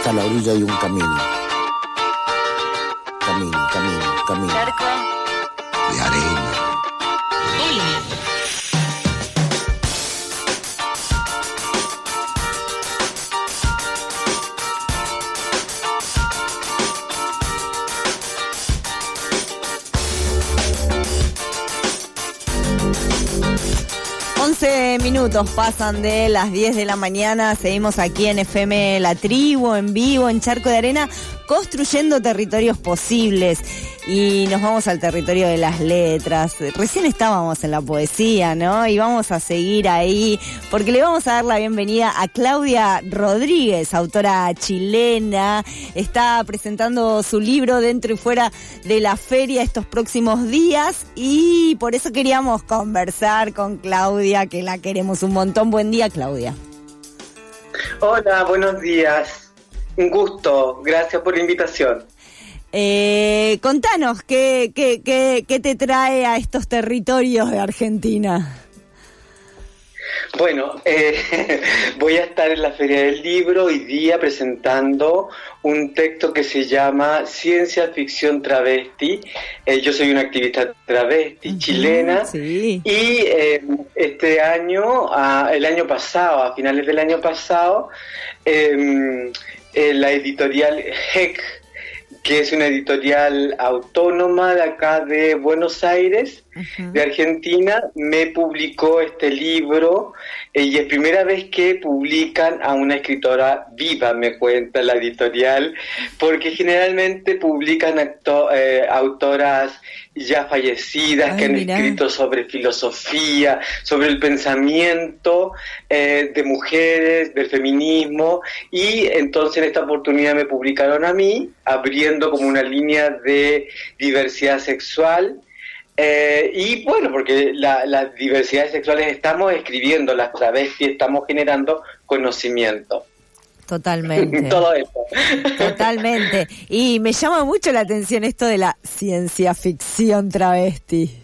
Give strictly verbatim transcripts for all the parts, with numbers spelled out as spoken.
hasta la orilla hay un camino. Camino, camino, camino. Charco de arena. Hola. once minutos pasan de las diez de la mañana, seguimos aquí en F M La Tribu, en vivo, en Charco de Arena, construyendo territorios posibles. Y nos vamos al territorio de las letras. Recién estábamos en la poesía, ¿no? Y vamos a seguir ahí, porque le vamos a dar la bienvenida a Claudia Rodríguez, autora chilena. Está presentando su libro dentro y fuera de la feria estos próximos días, y por eso queríamos conversar con Claudia, que la queremos un montón. Buen día, Claudia. Hola, buenos días. Un gusto. Gracias por la invitación. Eh, contanos, ¿qué, qué, qué, ¿qué te trae a estos territorios de Argentina? Bueno, eh, voy a estar en la Feria del Libro hoy día presentando un texto que se llama Ciencia Ficción Travesti. Eh, yo soy una activista travesti uh-huh, chilena sí. y eh, este año, a, el año pasado, a finales del año pasado, eh, eh, la editorial H E C, que es una editorial autónoma de acá de Buenos Aires, uh-huh. de Argentina, me publicó este libro, eh, y es primera vez que publican a una escritora viva, me cuenta la editorial, porque generalmente publican acto, eh, autoras ya fallecidas, Ay, que han mirá. escrito sobre filosofía, sobre el pensamiento eh, de mujeres, del feminismo, y entonces en esta oportunidad me publicaron a mí, abriendo como una línea de diversidad sexual. Eh, y bueno, porque la, las diversidades sexuales estamos escribiendo, las travestis estamos generando conocimiento. Totalmente. Todo eso. Totalmente. Y me llama mucho la atención esto de la ciencia ficción travesti.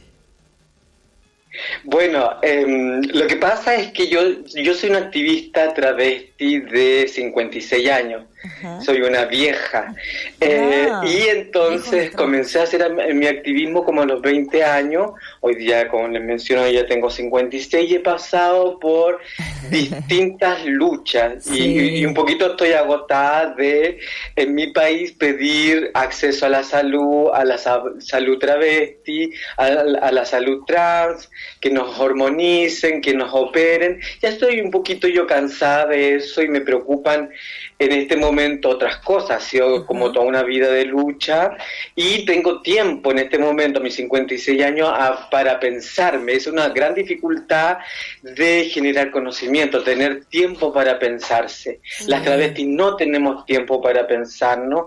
Bueno, eh, lo que pasa es que yo, yo soy una activista travesti de cincuenta y seis años. Uh-huh. Soy una vieja. Eh, ah, y entonces comencé a hacer mi activismo como a los veinte años. Hoy día, como les menciono, ya tengo cincuenta y seis y he pasado por distintas luchas. Sí. Y, y un poquito estoy agotada de, en mi país, pedir acceso a la salud, a la salud travesti, a, a la salud trans, que nos hormonicen, que nos operen. Ya estoy un poquito yo cansada de eso y me preocupan en este momento otras cosas. Ha sido uh-huh. como toda una vida de lucha y tengo tiempo en este momento, a mis cincuenta y seis años, a, para pensarme. Es una gran dificultad de generar conocimiento, tener tiempo para pensarse. Uh-huh. Las travestis no tenemos tiempo para pensarnos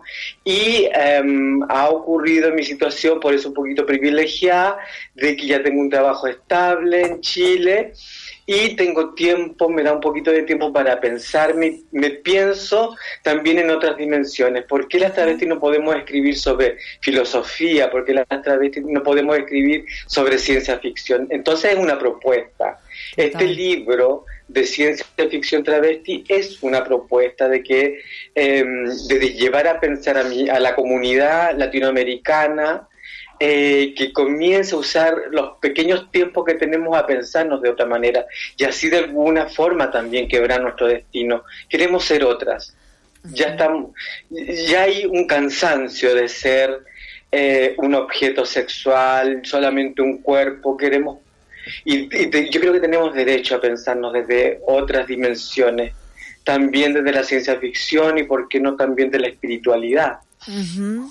y um, ha ocurrido en mi situación, por eso un poquito privilegiada, de que ya tengo un trabajo estable en Chile y tengo tiempo, me da un poquito de tiempo para pensar, me, me pienso también en otras dimensiones. ¿Por qué las travestis no podemos escribir sobre filosofía? ¿Por qué las travestis no podemos escribir sobre ciencia ficción? Entonces es una propuesta. Este libro de ciencia ficción travesti es una propuesta de que eh, de llevar a pensar a, mi, a la comunidad latinoamericana, Eh, que comience a usar los pequeños tiempos que tenemos a pensarnos de otra manera y así de alguna forma también quebrar nuestro destino. Queremos ser otras. Uh-huh. Ya estamos, ya hay un cansancio de ser eh, un objeto sexual, solamente un cuerpo. Queremos y, y te, yo creo que tenemos derecho a pensarnos desde otras dimensiones, también desde la ciencia ficción y por qué no también de la espiritualidad. Uh-huh.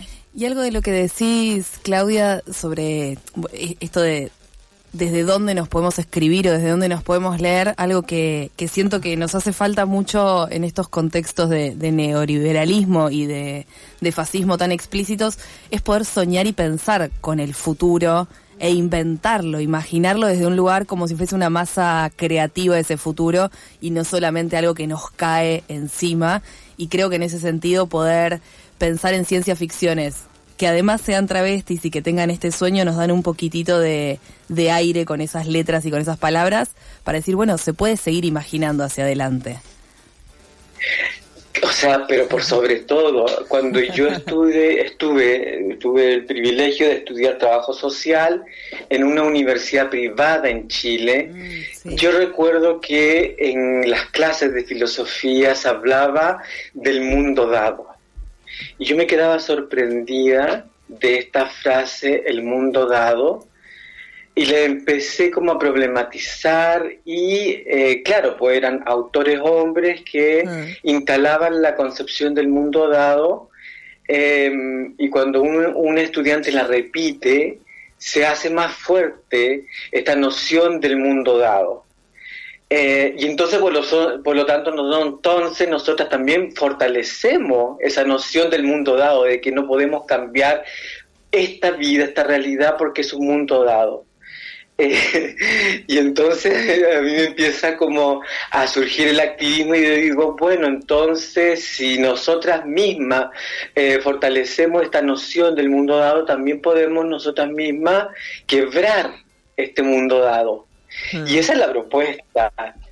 Y algo de lo que decís, Claudia, sobre esto de desde dónde nos podemos escribir o desde dónde nos podemos leer, algo que, que siento que nos hace falta mucho en estos contextos de, de neoliberalismo y de, de fascismo tan explícitos, es poder soñar y pensar con el futuro e inventarlo, imaginarlo desde un lugar como si fuese una masa creativa de ese futuro y no solamente algo que nos cae encima. Y creo que en ese sentido poder pensar en ciencia ficciones que además sean travestis y que tengan este sueño nos dan un poquitito de, de aire con esas letras y con esas palabras para decir, bueno, se puede seguir imaginando hacia adelante. O sea, pero por sobre todo, cuando yo estuve, estuve, tuve el privilegio de estudiar trabajo social en una universidad privada en Chile, mm, sí. Yo recuerdo que en las clases de filosofía se hablaba del mundo dado. Y yo me quedaba sorprendida de esta frase, el mundo dado, y le empecé como a problematizar y, eh, claro, pues eran autores hombres que mm. instalaban la concepción del mundo dado, eh, y cuando un, un estudiante la repite, se hace más fuerte esta noción del mundo dado. Eh, y entonces, por lo, por lo tanto, entonces nosotras también fortalecemos esa noción del mundo dado, de que no podemos cambiar esta vida, esta realidad, porque es un mundo dado. Eh, y entonces a mí me empieza como a surgir el activismo y yo digo, bueno, entonces si nosotras mismas eh, fortalecemos esta noción del mundo dado, también podemos nosotras mismas quebrar este mundo dado. Hmm. Y esa es la propuesta.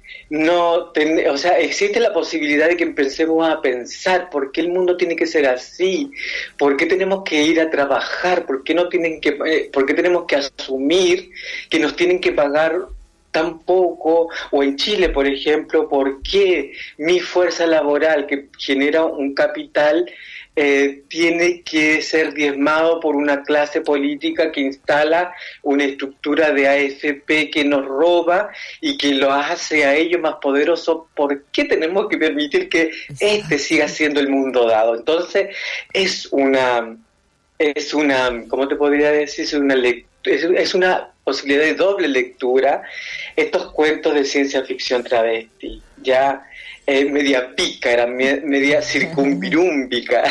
No, ten, o sea, existe la posibilidad de que empecemos a pensar por qué el mundo tiene que ser así, por qué tenemos que ir a trabajar, por qué no tienen que, eh, por qué tenemos que asumir que nos tienen que pagar tan poco, o en Chile, por ejemplo, por qué mi fuerza laboral que genera un capital eh, tiene que ser diezmado por una clase política que instala una estructura de A F P que nos roba y que lo hace a ellos más poderosos. ¿Por qué tenemos que permitir que este siga siendo el mundo dado? Entonces es una, es una, ¿cómo te podría decir? Es una lectura, es, es una posibilidad de doble lectura, estos cuentos de ciencia ficción travesti, ya eh, media pícara, me, media circunvirúmbica,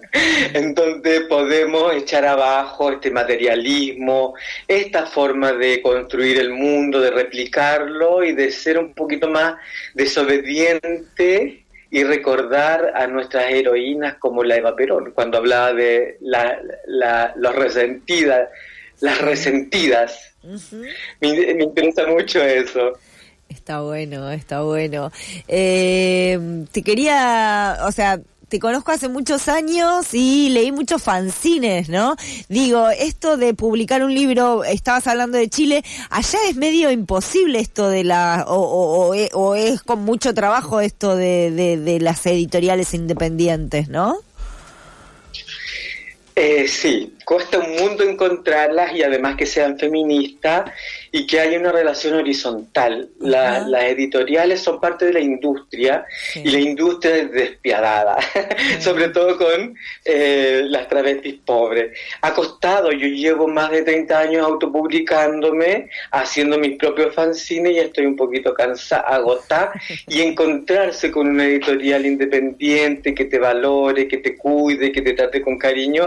en donde podemos echar abajo este materialismo, esta forma de construir el mundo, de replicarlo y de ser un poquito más desobediente y recordar a nuestras heroínas como la Eva Perón, cuando hablaba de la, la, los resentidas, las resentidas. Uh-huh. Me, me interesa mucho eso. Está bueno, está bueno. Eh, te quería, o sea, te conozco hace muchos años y leí muchos fanzines, ¿no? Digo, esto de publicar un libro, estabas hablando de Chile, allá es medio imposible esto de la, o, o, o, o es con mucho trabajo esto de, de, de las editoriales independientes, ¿no? Eh, sí, cuesta un mundo encontrarlas y además que sean feministas y que haya una relación horizontal. La, uh-huh. Las editoriales son parte de la industria, sí. Y la industria es despiadada, uh-huh. Sobre todo con eh, las travestis pobres. Ha costado, yo llevo más de treinta años autopublicándome, haciendo mis propios fanzines y estoy un poquito cansada, agotada, y encontrarse con una editorial independiente que te valore, que te cuide, que te trate con cariño,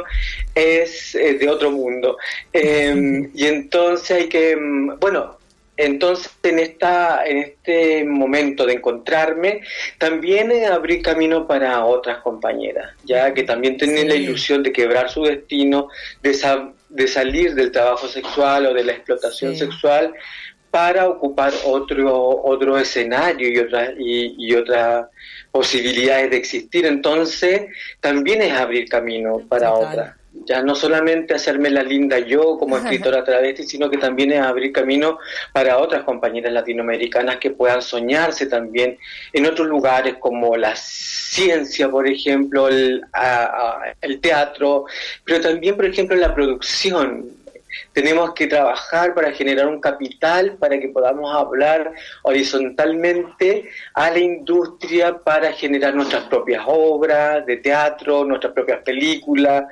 es eh, de otro mundo. Eh, y entonces hay que, bueno, entonces en esta en este momento de encontrarme, también eh, abrí camino para otras compañeras, ya que también tienen sí. La ilusión de quebrar su destino, de, sa- de salir del trabajo sexual o de la explotación sí. sexual, para ocupar otro otro escenario y otras y, y otras posibilidades de existir. Entonces también es abrir camino para Total. Otras. Ya no solamente hacerme la linda yo como escritora travesti, sino que también es abrir camino para otras compañeras latinoamericanas que puedan soñarse también en otros lugares como la ciencia, por ejemplo, el, a, a, el teatro, pero también, por ejemplo, la producción. Tenemos que trabajar para generar un capital para que podamos hablar horizontalmente a la industria para generar nuestras propias obras de teatro, nuestras propias películas,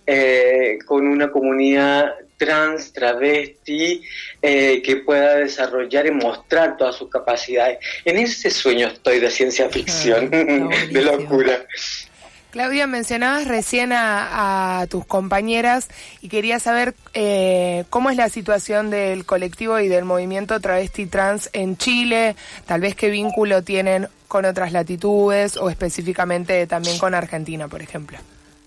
eh, con una comunidad trans, travesti, eh, que pueda desarrollar y mostrar todas sus capacidades. En ese sueño estoy de ciencia ficción, ah, de locura. Claudia, mencionabas recién a, a tus compañeras y quería saber eh, cómo es la situación del colectivo y del movimiento travesti trans en Chile, tal vez qué vínculo tienen con otras latitudes o específicamente también con Argentina, por ejemplo.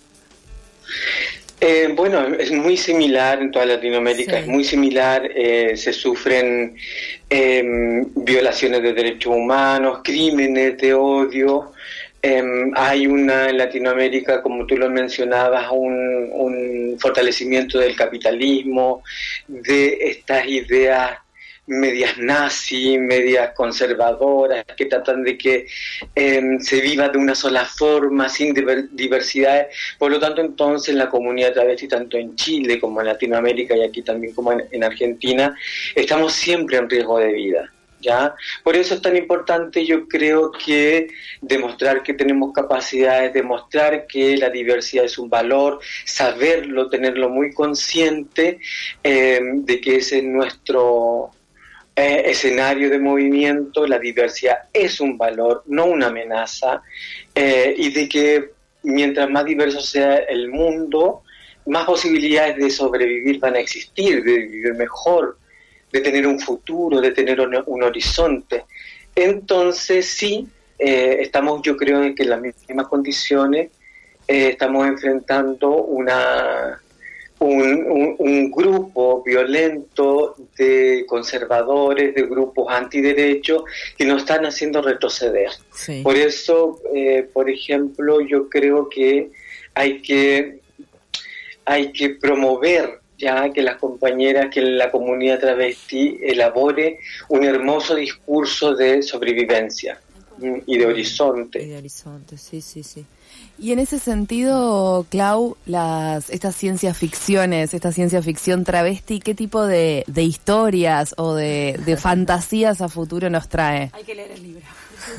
Eh, bueno, es muy similar en toda Latinoamérica, sí. Es muy similar, eh, se sufren eh, violaciones de derechos humanos, crímenes de odio, Eh, hay una en Latinoamérica, como tú lo mencionabas, un, un fortalecimiento del capitalismo, de estas ideas medias nazi, medias conservadoras, que tratan de que eh, se viva de una sola forma, sin diver- diversidad. Por lo tanto, entonces, la comunidad travesti, tanto en Chile como en Latinoamérica y aquí también como en, en Argentina, estamos siempre en riesgo de vida. ¿Ya? Por eso es tan importante, yo creo, que demostrar que tenemos capacidades, demostrar que la diversidad es un valor, saberlo, tenerlo muy consciente eh, de que ese es nuestro eh, escenario de movimiento, la diversidad es un valor, no una amenaza, eh, y de que mientras más diverso sea el mundo, más posibilidades de sobrevivir van a existir, de vivir mejor, de tener un futuro, de tener un, un horizonte. Entonces sí, eh, estamos yo creo en que en las mismas condiciones eh, estamos enfrentando una un, un, un grupo violento de conservadores, de grupos antiderechos que nos están haciendo retroceder. Sí. Por eso, eh, por ejemplo, yo creo que hay que, hay que promover ya que las compañeras, que la comunidad travesti elabore un hermoso discurso de sobrevivencia y de horizonte. Y de horizonte, sí, sí, sí. Y en ese sentido, Clau, las estas ciencias ficciones, esta ciencia ficción travesti, ¿qué tipo de, de historias o de, de fantasías a futuro nos trae? Hay que leer el libro.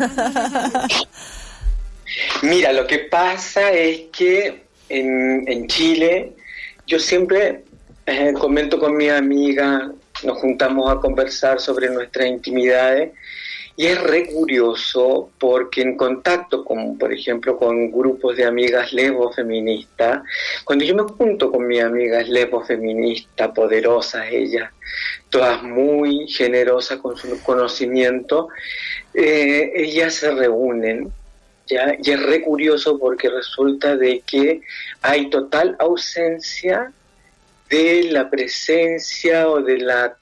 Mira, lo que pasa es que en, en Chile, yo siempre eh, comento con mi amiga, nos juntamos a conversar sobre nuestras intimidades, y es re curioso porque en contacto con, por ejemplo, con grupos de amigas lesbofeministas, cuando yo me junto con mis amigas lesbofeministas, poderosas ellas, todas muy generosas con su conocimiento, eh, ellas se reúnen, ¿ya? Y es re curioso porque resulta de que hay total ausencia de la presencia o de la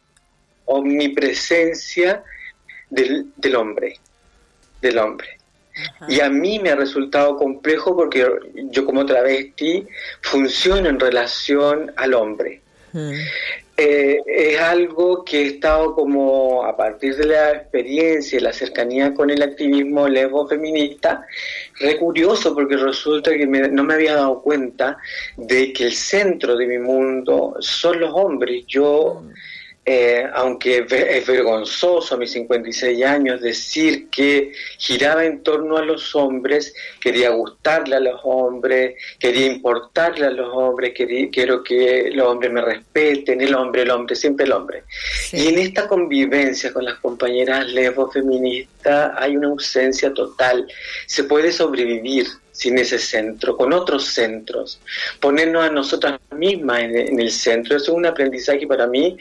omnipresencia Del, del hombre, del hombre. Ajá. Y a mí me ha resultado complejo porque yo como travesti funciono en relación al hombre. Uh-huh. Eh, es algo que he estado como a partir de la experiencia y la cercanía con el activismo lesbo-feminista, re curioso porque resulta que me, no me había dado cuenta de que el centro de mi mundo son los hombres. Yo... Uh-huh. Eh, aunque es vergonzoso a mis cincuenta y seis años decir que giraba en torno a los hombres, quería gustarle a los hombres, quería importarle a los hombres, quería, quiero que los hombres me respeten, el hombre, el hombre, siempre el hombre. Sí. Y en esta convivencia con las compañeras lesbo-feministas hay una ausencia total. Se puede sobrevivir sin ese centro, con otros centros, ponernos a nosotras mismas en, en el centro. Eso es un aprendizaje para mí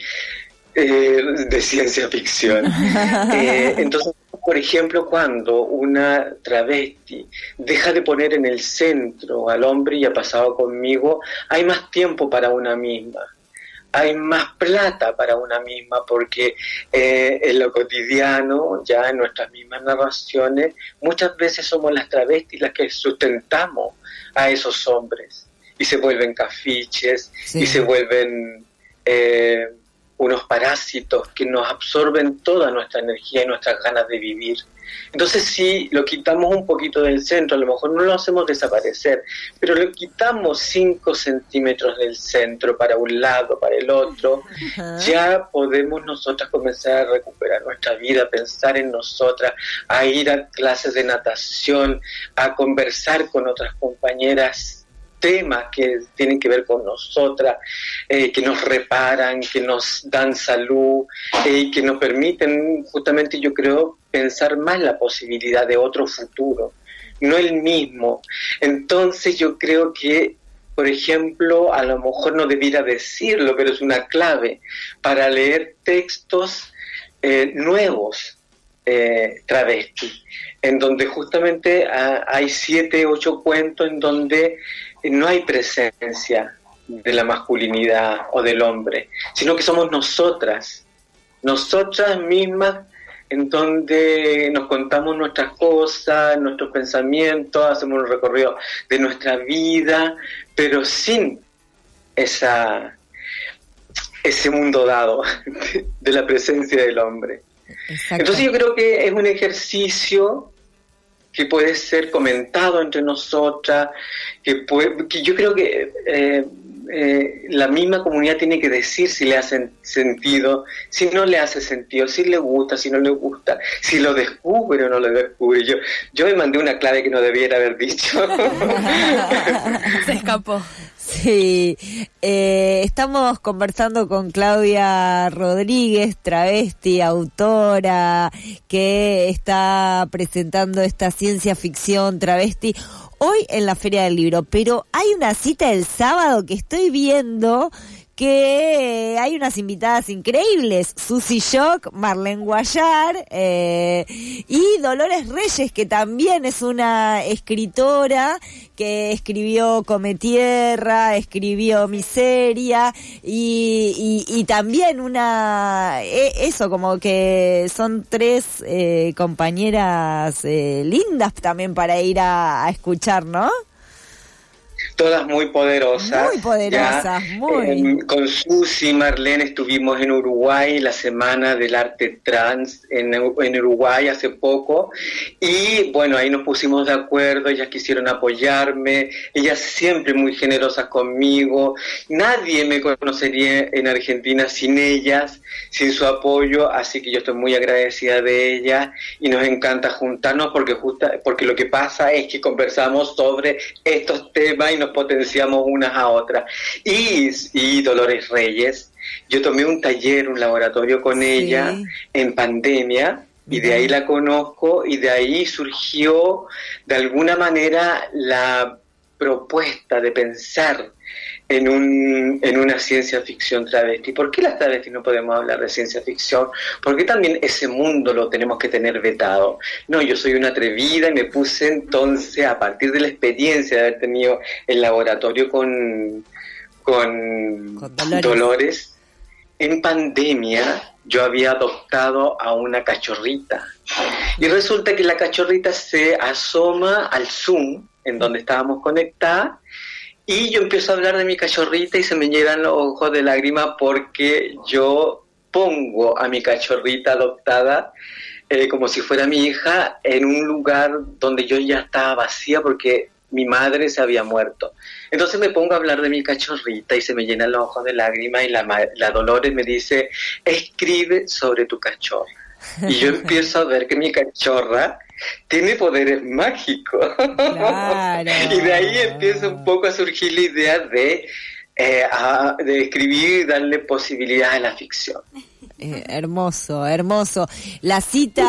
Eh, de ciencia ficción. eh, entonces, por ejemplo, cuando una travesti deja de poner en el centro al hombre, y ha pasado conmigo, hay más tiempo para una misma, hay más plata para una misma, porque eh, en lo cotidiano, ya en nuestras mismas narraciones, muchas veces somos las travestis las que sustentamos a esos hombres, y se vuelven cafiches, sí. y se vuelven... Eh, unos parásitos que nos absorben toda nuestra energía y nuestras ganas de vivir. Entonces, si lo quitamos un poquito del centro, a lo mejor no lo hacemos desaparecer, pero lo quitamos cinco centímetros del centro para un lado, para el otro, uh-huh. ya podemos nosotras comenzar a recuperar nuestra vida, a pensar en nosotras, a ir a clases de natación, a conversar con otras compañeras, temas que tienen que ver con nosotras, eh, que nos reparan, que nos dan salud, eh, y que nos permiten justamente, yo creo, pensar más la posibilidad de otro futuro, no el mismo. Entonces yo creo que, por ejemplo, a lo mejor no debiera decirlo, pero es una clave para leer textos eh, nuevos, eh, travesti, en donde justamente ah, hay siete, ocho cuentos en donde no hay presencia de la masculinidad o del hombre, sino que somos nosotras, nosotras mismas en donde nos contamos nuestras cosas, nuestros pensamientos, hacemos un recorrido de nuestra vida, pero sin esa ese mundo dado de la presencia del hombre. Exacto. Entonces yo creo que es un ejercicio que puede ser comentado entre nosotras, que, puede, que yo creo que eh, eh, la misma comunidad tiene que decir si le hace sentido, si no le hace sentido, si le gusta, si no le gusta, si lo descubre o no lo descubre. Yo, yo me mandé una clave que no debiera haber dicho. Se escapó. Sí, eh, estamos conversando con Claudia Rodríguez, travesti, autora, que está presentando esta ciencia ficción travesti hoy en la Feria del Libro, pero hay una cita el sábado que estoy viendo que hay unas invitadas increíbles, Susi Shock, Marlene Guayar eh, y Dolores Reyes, que también es una escritora que escribió Come Tierra, escribió Miseria y, y, y también una, eh, eso como que son tres eh, compañeras eh, lindas también para ir a, a escuchar, ¿no? Todas muy poderosas. Muy poderosas, ya, muy. Eh, con Susi y Marlene estuvimos en Uruguay, la Semana del Arte Trans en, en Uruguay hace poco, y bueno, ahí nos pusimos de acuerdo, ellas quisieron apoyarme, ellas siempre muy generosas conmigo, nadie me conocería en Argentina sin ellas, sin su apoyo, así que yo estoy muy agradecida de ellas, y nos encanta juntarnos porque, justa, porque lo que pasa es que conversamos sobre estos temas y nos potenciamos unas a otras. Y, y Dolores Reyes, yo tomé un taller, un laboratorio con sí. ella en pandemia, y de ahí la conozco, y de ahí surgió de alguna manera la propuesta de pensar en un en una ciencia ficción travesti. ¿Por qué las travestis no podemos hablar de ciencia ficción? ¿Por qué también ese mundo lo tenemos que tener vetado? No, yo soy una atrevida y me puse entonces, a partir de la experiencia de haber tenido el laboratorio con, con, con Dolores. Dolores, en pandemia yo había adoptado a una cachorrita. Y resulta que la cachorrita se asoma al Zoom, en donde estábamos conectadas, y yo empiezo a hablar de mi cachorrita y se me llenan los ojos de lágrimas porque yo pongo a mi cachorrita adoptada eh, como si fuera mi hija en un lugar donde yo ya estaba vacía porque mi madre se había muerto. Entonces me pongo a hablar de mi cachorrita y se me llenan los ojos de lágrimas y la, la Dolores me dice, escribe sobre tu cachorra. Y yo empiezo a ver que mi cachorra tiene poderes mágicos. Claro. Y de ahí empieza un poco a surgir la idea de, eh, a, de escribir y darle posibilidad a la ficción. Eh, hermoso, hermoso. La cita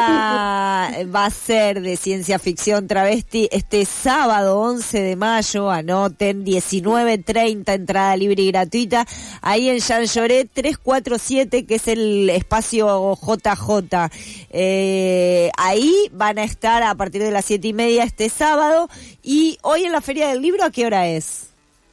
va a ser de ciencia ficción travesti este sábado once de mayo, anoten, diecinueve treinta, entrada libre y gratuita, ahí en Jean Lloret trescientos cuarenta y siete, que es el espacio J J. Eh, ahí van a estar a partir de las siete y media este sábado, y hoy en la Feria del Libro, ¿a qué hora es?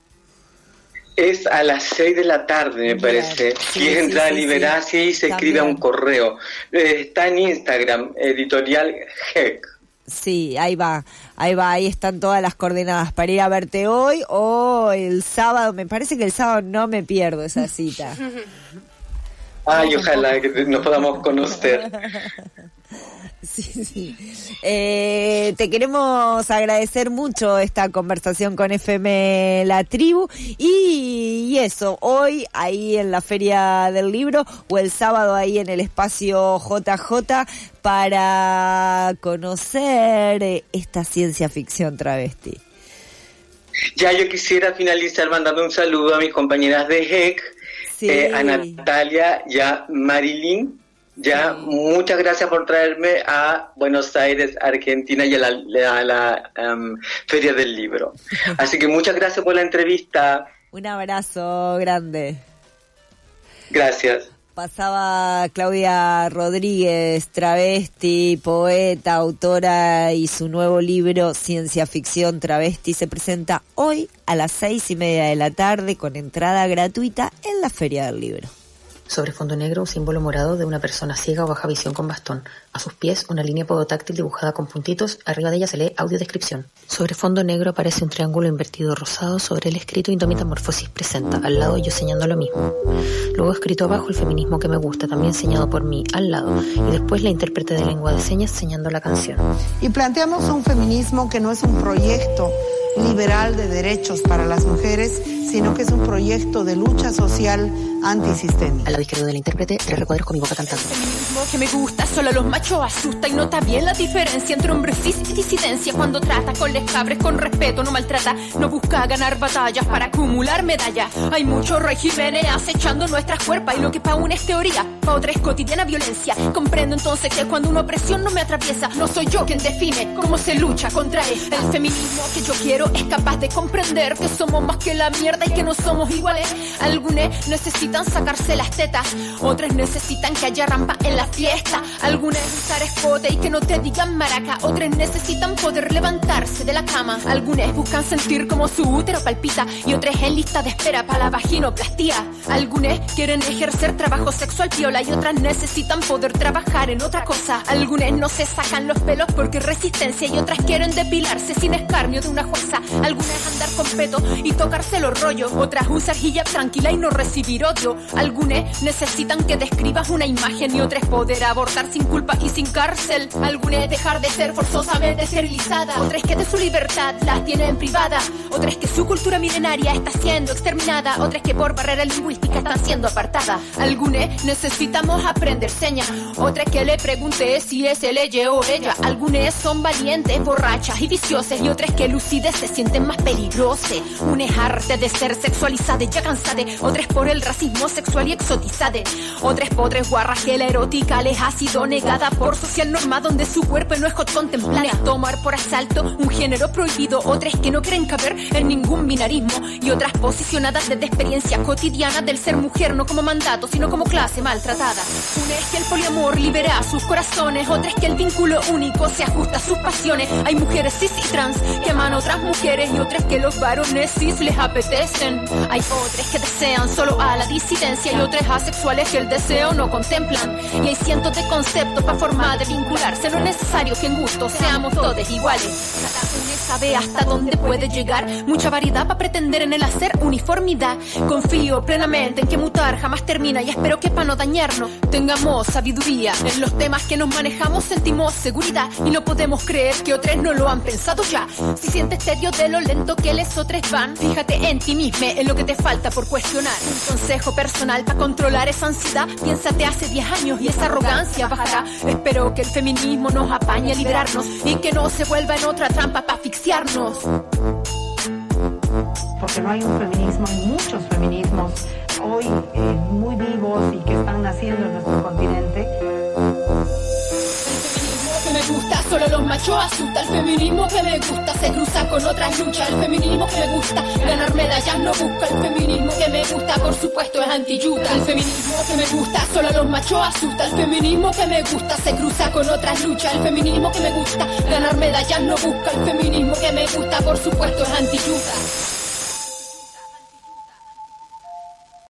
Es a las seis de la tarde, me parece. Sí, y es entrada sí, sí, liberada, sí, y se también escribe a un correo. Está en Instagram, editorial G E C. Sí, ahí va, ahí va, ahí están todas las coordenadas para ir a verte hoy o el sábado. Me parece que el sábado no me pierdo esa cita. Ay, ojalá que nos podamos conocer. Sí, sí. Eh, te queremos agradecer mucho esta conversación con F M La Tribu y, y eso, hoy ahí en la Feria del Libro o el sábado ahí en el espacio J J para conocer esta ciencia ficción travesti. Ya yo quisiera finalizar mandando un saludo a mis compañeras de G E C, sí. eh, a Natalia y a Marilyn. Ya, sí. Muchas gracias por traerme a Buenos Aires, Argentina, y a la, a la um, Feria del Libro. Así que muchas gracias por la entrevista. Un abrazo grande. Gracias. Pasaba Claudia Rodríguez, travesti, poeta, autora, y su nuevo libro Ciencia Ficción Travesti se presenta hoy a las seis y media de la tarde con entrada gratuita en la Feria del Libro. Sobre fondo negro, un símbolo morado de una persona ciega o baja visión con bastón. A sus pies, una línea podotáctil dibujada con puntitos. Arriba de ella se lee audiodescripción. Sobre fondo negro aparece un triángulo invertido rosado. Sobre el escrito Indómita Morfosis presenta. Al lado yo señalando lo mismo. Luego escrito abajo el feminismo que me gusta, también señalado por mí, al lado. Y después la intérprete de lengua de señas señalando la canción. Y planteamos un feminismo que no es un proyecto liberal de derechos para las mujeres, sino que es un proyecto de lucha social antisistémica. Al lado izquierdo del intérprete, tres recuadros con mi boca cantando. El feminismo que me gusta, solo a los machos asusta y nota bien la diferencia entre hombre cis y disidencia. Cuando trata con les cabres con respeto, no maltrata, no busca ganar batallas para acumular medallas. Hay muchos regímenes acechando nuestras cuerpas y lo que pa' una es teoría, pa' otra es cotidiana violencia. Comprendo entonces que cuando una opresión no me atraviesa, no soy yo quien define cómo se lucha contra esta. El feminismo que yo quiero es capaz de comprender que somos más que la mierda y que no somos iguales. Algunas necesitan sacarse las tetas, otras necesitan que haya rampa en la fiesta. Algunas usar escote y que no te digan maraca, otras necesitan poder levantarse de la cama. Algunas buscan sentir como su útero palpita y otras en lista de espera para la vaginoplastía. Algunas quieren ejercer trabajo sexual piola y otras necesitan poder trabajar en otra cosa. Algunas no se sacan los pelos porque resistencia y otras quieren depilarse sin escarnio de una jueza. Algunas andar con peto y tocarse los rollos, otras usar hijab tranquila y no recibir odio. Algunas necesitan que describas una imagen y otras poder abortar sin culpa y sin cárcel. Algunas dejar de ser forzosamente esterilizada, otras que de su libertad las tienen privada, otras que su cultura milenaria está siendo exterminada, otras que por barrera lingüística están siendo apartadas. Algunas necesitamos aprender señas, otras que le pregunté si es él, ella o ella. Algunas son valientes, borrachas y viciosas y otras que lucides se sienten más peligrosas. Unas arte de ser sexualizada y ya cansada, otras por el racismo sexual y exotizada, otras potres guarras que la erótica les ha sido negada por social norma donde su cuerpo no es hot contemplada. Tomar por asalto un género prohibido, otras que no quieren caber en ningún binarismo y otras posicionadas desde experiencia cotidiana del ser mujer no como mandato sino como clase maltratada. Una es que el poliamor libera sus corazones, otras que el vínculo único se ajusta a sus pasiones. Hay mujeres cis y trans que aman a otras mujeres y otras que los varones cis les apetecen. Hay otras que desean solo a la disidencia y otras asexuales que el deseo no contemplan. Y hay cientos de conceptos para forma de vincularse. No es necesario que en gusto seamos todos iguales. Cada uno sabe hasta dónde puede llegar. Mucha variedad para pretender en el hacer uniformidad. Confío plenamente en que mutar jamás termina y espero que para no dañarnos tengamos sabiduría. En los temas que nos manejamos sentimos seguridad y no podemos creer que otros no lo han pensado ya. Si sientes tedio de lo lento que les otros van, fíjate en ti mismo, en lo que te falta por cuestionar. Un consejo personal para controlar esa ansiedad: piénsate hace diez años y esa arrogancia bajará. Espero que el feminismo nos apañe a liberarnos y que no se vuelva en otra trampa para asfixiarnos. Porque no hay un feminismo, hay muchos feminismos hoy eh, muy vivos y que están naciendo en nuestro continente. Que me gusta, solo los machos asusta. El feminismo que me gusta se cruza con otras luchas. El feminismo que me gusta ganar medallas no busca. El feminismo que me gusta por supuesto es anti-yuta. El feminismo que me gusta, solo los machos asusta. El feminismo que me gusta se cruza con otras luchas. El feminismo que me gusta ganar medallas no busca. El feminismo que me gusta por supuesto es anti-yuta.